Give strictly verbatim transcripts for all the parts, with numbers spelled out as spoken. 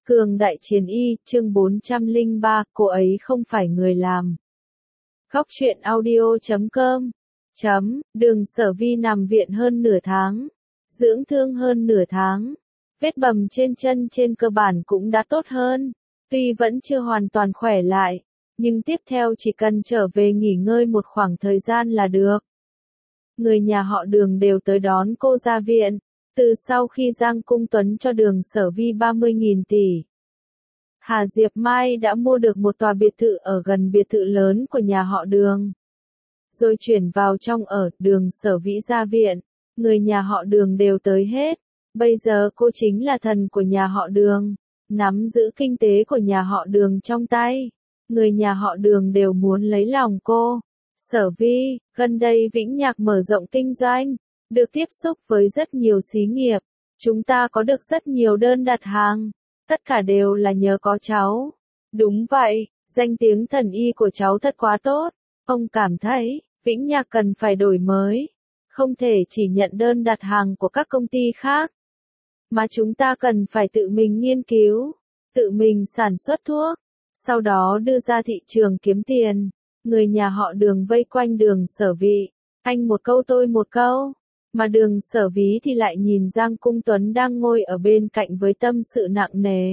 Cường đại chiến y, chương bốn trăm lẻ ba, cô ấy không phải người làm. Góc truyện audio chấm com chấm, Đường Sở Vi nằm viện hơn nửa tháng, dưỡng thương hơn nửa tháng. Vết bầm trên chân trên cơ bản cũng đã tốt hơn, tuy vẫn chưa hoàn toàn khỏe lại, nhưng tiếp theo chỉ cần trở về nghỉ ngơi một khoảng thời gian là được. Người nhà họ Đường đều tới đón cô ra viện, từ sau khi Giang Cung Tuấn cho Đường Sở Vi ba mươi nghìn tỷ. Hà Diệp Mai đã mua được một tòa biệt thự ở gần biệt thự lớn của nhà họ Đường, rồi chuyển vào trong ở. Đường Sở Vĩ ra viện, người nhà họ Đường đều tới hết. Bây giờ cô chính là thần của nhà họ Đường, nắm giữ kinh tế của nhà họ Đường trong tay. Người nhà họ Đường đều muốn lấy lòng cô. Sở Vi, gần đây Vĩnh Nhạc mở rộng kinh doanh, được tiếp xúc với rất nhiều xí nghiệp. Chúng ta có được rất nhiều đơn đặt hàng, tất cả đều là nhờ có cháu. Đúng vậy, danh tiếng thần y của cháu thật quá tốt. Ông cảm thấy, Vĩnh Nhạc cần phải đổi mới. Không thể chỉ nhận đơn đặt hàng của các công ty khác, mà chúng ta cần phải tự mình nghiên cứu, tự mình sản xuất thuốc, sau đó đưa ra thị trường kiếm tiền. Người nhà họ Đường vây quanh Đường Sở Vi, anh một câu tôi một câu, mà Đường Sở Ví thì lại nhìn Giang Cung Tuấn đang ngồi ở bên cạnh với tâm sự nặng nề.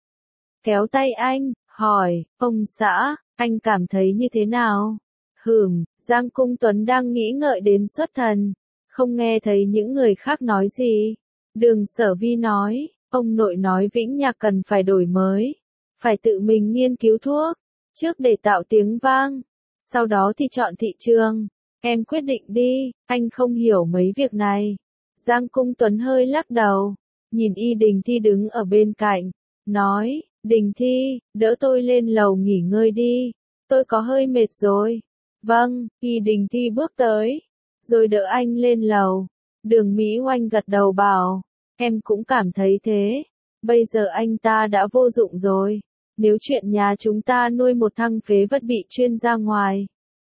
Kéo tay anh, hỏi, ông xã, anh cảm thấy như thế nào? Hửm, Giang Cung Tuấn đang nghĩ ngợi đến xuất thần, không nghe thấy những người khác nói gì. Đường Sở Vi nói, ông nội nói Vĩnh Nhạc cần phải đổi mới, phải tự mình nghiên cứu thuốc, trước để tạo tiếng vang, sau đó thì chọn thị trường. Em quyết định đi, anh không hiểu mấy việc này. Giang Cung Tuấn hơi lắc đầu, nhìn Y Đình Thi đứng ở bên cạnh, nói, Đình Thi, đỡ tôi lên lầu nghỉ ngơi đi, tôi có hơi mệt rồi. Vâng, Y Đình Thi bước tới, rồi đỡ anh lên lầu. Đường Mỹ Oanh gật đầu bảo, em cũng cảm thấy thế, bây giờ anh ta đã vô dụng rồi, nếu chuyện nhà chúng ta nuôi một thằng phế vật bị chuyên ra ngoài,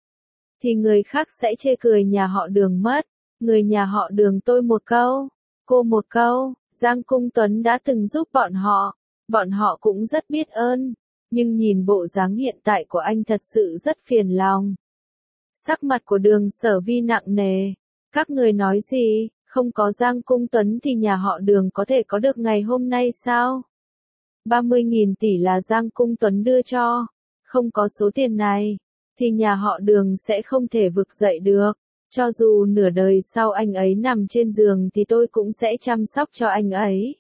thì người khác sẽ chê cười nhà họ Đường mất. Người nhà họ Đường tôi một câu, cô một câu, Giang Cung Tuấn đã từng giúp bọn họ, bọn họ cũng rất biết ơn, nhưng nhìn bộ dáng hiện tại của anh thật sự rất phiền lòng. Sắc mặt của Đường Sở Vi nặng nề, các người nói gì, không có Giang Cung Tuấn thì nhà họ Đường có thể có được ngày hôm nay sao? ba mươi nghìn tỷ là Giang Cung Tuấn đưa cho, không có số tiền này, thì nhà họ Đường sẽ không thể vực dậy được. Cho dù nửa đời sau anh ấy nằm trên giường thì tôi cũng sẽ chăm sóc cho anh ấy.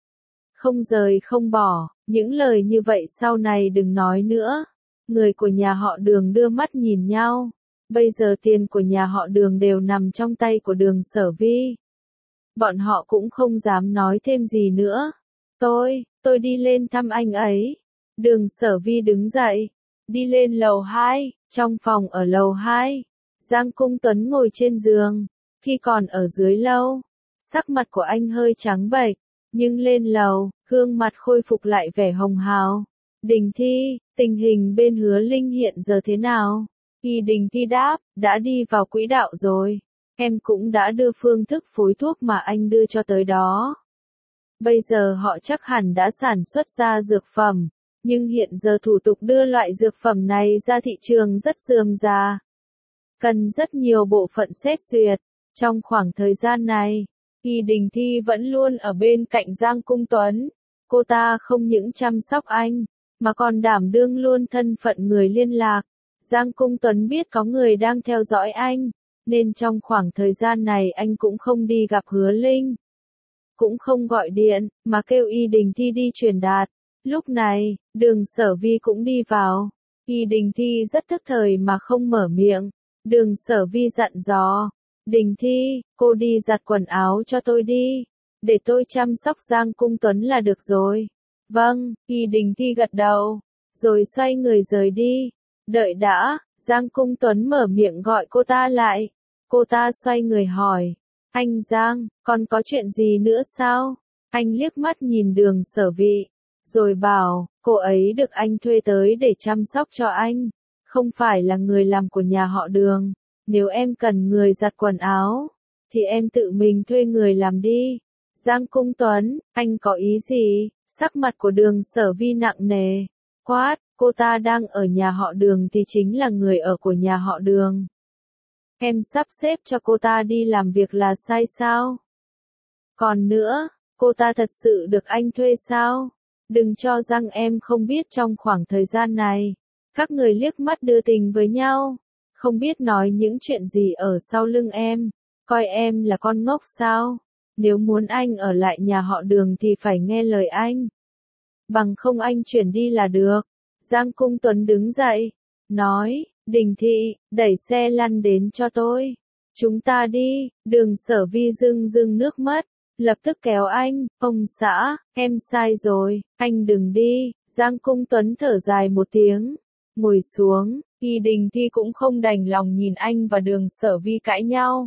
Không rời không bỏ, những lời như vậy sau này đừng nói nữa. Người của nhà họ Đường đưa mắt nhìn nhau. Bây giờ tiền của nhà họ Đường đều nằm trong tay của Đường Sở Vi. Bọn họ cũng không dám nói thêm gì nữa. Tôi, tôi đi lên thăm anh ấy. Đường Sở Vi đứng dậy, đi lên lầu hai, trong phòng ở lầu hai. Giang Cung Tuấn ngồi trên giường, khi còn ở dưới lâu, sắc mặt của anh hơi trắng bệch, nhưng lên lầu, gương mặt khôi phục lại vẻ hồng hào. Đình Thi, tình hình bên Hứa Linh hiện giờ thế nào? Y Đình Thi đáp, đã đi vào quỹ đạo rồi, em cũng đã đưa phương thức phối thuốc mà anh đưa cho tới đó. Bây giờ họ chắc hẳn đã sản xuất ra dược phẩm, nhưng hiện giờ thủ tục đưa loại dược phẩm này ra thị trường rất rườm rà, cần rất nhiều bộ phận xét duyệt. Trong khoảng thời gian này, Y Đình Thi vẫn luôn ở bên cạnh Giang Cung Tuấn. Cô ta không những chăm sóc anh, mà còn đảm đương luôn thân phận người liên lạc. Giang Cung Tuấn biết có người đang theo dõi anh, nên trong khoảng thời gian này anh cũng không đi gặp Hứa Linh, cũng không gọi điện, mà kêu Y Đình Thi đi truyền đạt. Lúc này, Đường Sở Vi cũng đi vào. Y Đình Thi rất thức thời mà không mở miệng. Đường Sở Vi dặn dò, Đình Thi, cô đi giặt quần áo cho tôi đi, để tôi chăm sóc Giang Cung Tuấn là được rồi. Vâng, Y Đình Thi gật đầu, rồi xoay người rời đi. Đợi đã, Giang Cung Tuấn mở miệng gọi cô ta lại. Cô ta xoay người hỏi, anh Giang, còn có chuyện gì nữa sao? Anh liếc mắt nhìn Đường Sở Vi, rồi bảo, cô ấy được anh thuê tới để chăm sóc cho anh, không phải là người làm của nhà họ Đường. Nếu em cần người giặt quần áo, thì em tự mình thuê người làm đi. Giang Cung Tuấn, anh có ý gì? Sắc mặt của Đường Sở Vi nặng nề, quát, cô ta đang ở nhà họ Đường thì chính là người ở của nhà họ Đường. Em sắp xếp cho cô ta đi làm việc là sai sao? Còn nữa, cô ta thật sự được anh thuê sao? Đừng cho rằng em không biết trong khoảng thời gian này, các người liếc mắt đưa tình với nhau, không biết nói những chuyện gì ở sau lưng em, coi em là con ngốc sao? Nếu muốn anh ở lại nhà họ Đường thì phải nghe lời anh. Bằng không anh chuyển đi là được. Giang Cung Tuấn đứng dậy, nói, Đình Thị, đẩy xe lăn đến cho tôi. Chúng ta đi. Đường Sở Vi rưng rưng nước mắt, lập tức kéo anh, ông xã, em sai rồi, anh đừng đi. Giang Cung Tuấn thở dài một tiếng, ngồi xuống. Y Đình Thi cũng không đành lòng nhìn anh và Đường Sở Vi cãi nhau.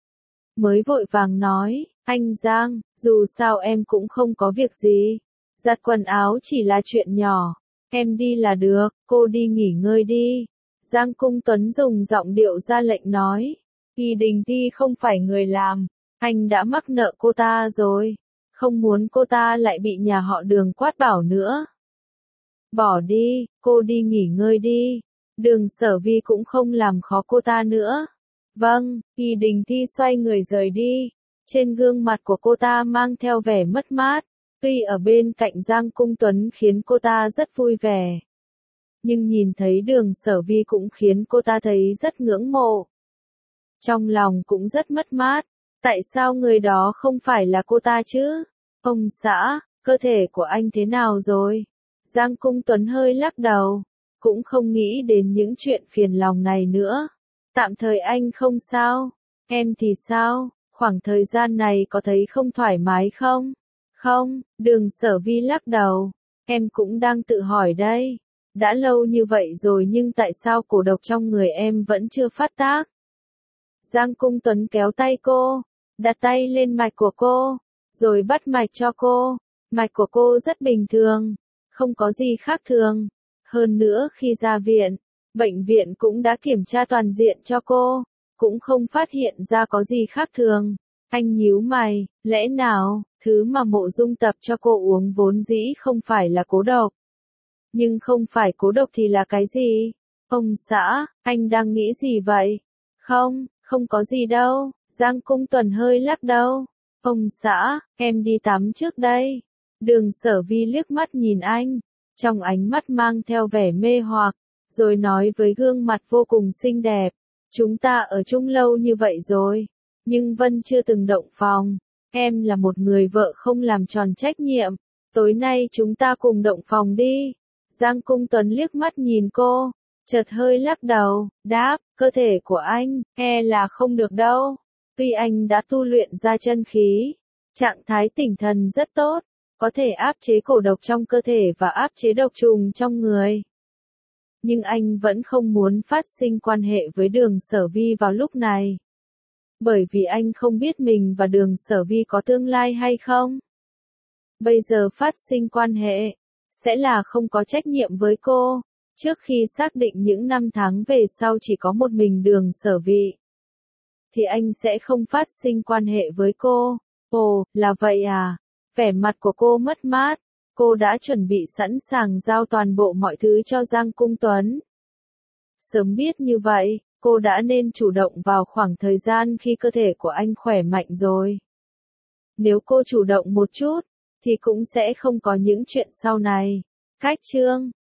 Mới vội vàng nói, anh Giang, dù sao em cũng không có việc gì. Giặt quần áo chỉ là chuyện nhỏ. Em đi là được, cô đi nghỉ ngơi đi. Giang Cung Tuấn dùng giọng điệu ra lệnh nói. Y Đình Thi không phải người làm. Anh đã mắc nợ cô ta rồi. Không muốn cô ta lại bị nhà họ Đường quát bảo nữa. Bỏ đi, cô đi nghỉ ngơi đi. Đường Sở Vi cũng không làm khó cô ta nữa. Vâng, Y Đình Thi xoay người rời đi. Trên gương mặt của cô ta mang theo vẻ mất mát. Tuy ở bên cạnh Giang Cung Tuấn khiến cô ta rất vui vẻ. Nhưng nhìn thấy Đường Sở Vi cũng khiến cô ta thấy rất ngưỡng mộ. Trong lòng cũng rất mất mát. Tại sao người đó không phải là cô ta chứ? Ông xã, cơ thể của anh thế nào rồi? Giang Cung Tuấn hơi lắc đầu. Cũng không nghĩ đến những chuyện phiền lòng này nữa. Tạm thời anh không sao. Em thì sao? Khoảng thời gian này có thấy không thoải mái không? Không, Đường Sở Vi lắc đầu. Em cũng đang tự hỏi đây. Đã lâu như vậy rồi nhưng tại sao cổ độc trong người em vẫn chưa phát tác? Giang Cung Tuấn kéo tay cô, đặt tay lên mạch của cô, rồi bắt mạch cho cô. Mạch của cô rất bình thường, không có gì khác thường. Hơn nữa khi ra viện, bệnh viện cũng đã kiểm tra toàn diện cho cô, cũng không phát hiện ra có gì khác thường. Anh nhíu mày, lẽ nào, thứ mà Mộ Dung tập cho cô uống vốn dĩ không phải là cố độc. Nhưng không phải cố độc thì là cái gì? Ông xã, anh đang nghĩ gì vậy? Không, không có gì đâu. Giang Cung Tuấn hơi lắc đầu. Ông xã, em đi tắm trước đây. Đường Sở Vi liếc mắt nhìn anh, trong ánh mắt mang theo vẻ mê hoặc, rồi nói với gương mặt vô cùng xinh đẹp. Chúng ta ở chung lâu như vậy rồi, nhưng Vân chưa từng động phòng. Em là một người vợ không làm tròn trách nhiệm. Tối nay chúng ta cùng động phòng đi. Giang Cung Tuấn liếc mắt nhìn cô, chợt hơi lắc đầu, đáp, cơ thể của anh, e là không được đâu. Tuy anh đã tu luyện ra chân khí, trạng thái tinh thần rất tốt, có thể áp chế cổ độc trong cơ thể và áp chế độc trùng trong người. Nhưng anh vẫn không muốn phát sinh quan hệ với Đường Sở Vi vào lúc này. Bởi vì anh không biết mình và Đường Sở Vi có tương lai hay không. Bây giờ phát sinh quan hệ, sẽ là không có trách nhiệm với cô. Trước khi xác định những năm tháng về sau chỉ có một mình Đường Sở Vi, thì anh sẽ không phát sinh quan hệ với cô. Ồ, là vậy à? Vẻ mặt của cô mất mát. Cô đã chuẩn bị sẵn sàng giao toàn bộ mọi thứ cho Giang Cung Tuấn. Sớm biết như vậy, cô đã nên chủ động vào khoảng thời gian khi cơ thể của anh khỏe mạnh rồi. Nếu cô chủ động một chút, thì cũng sẽ không có những chuyện sau này. Cách chương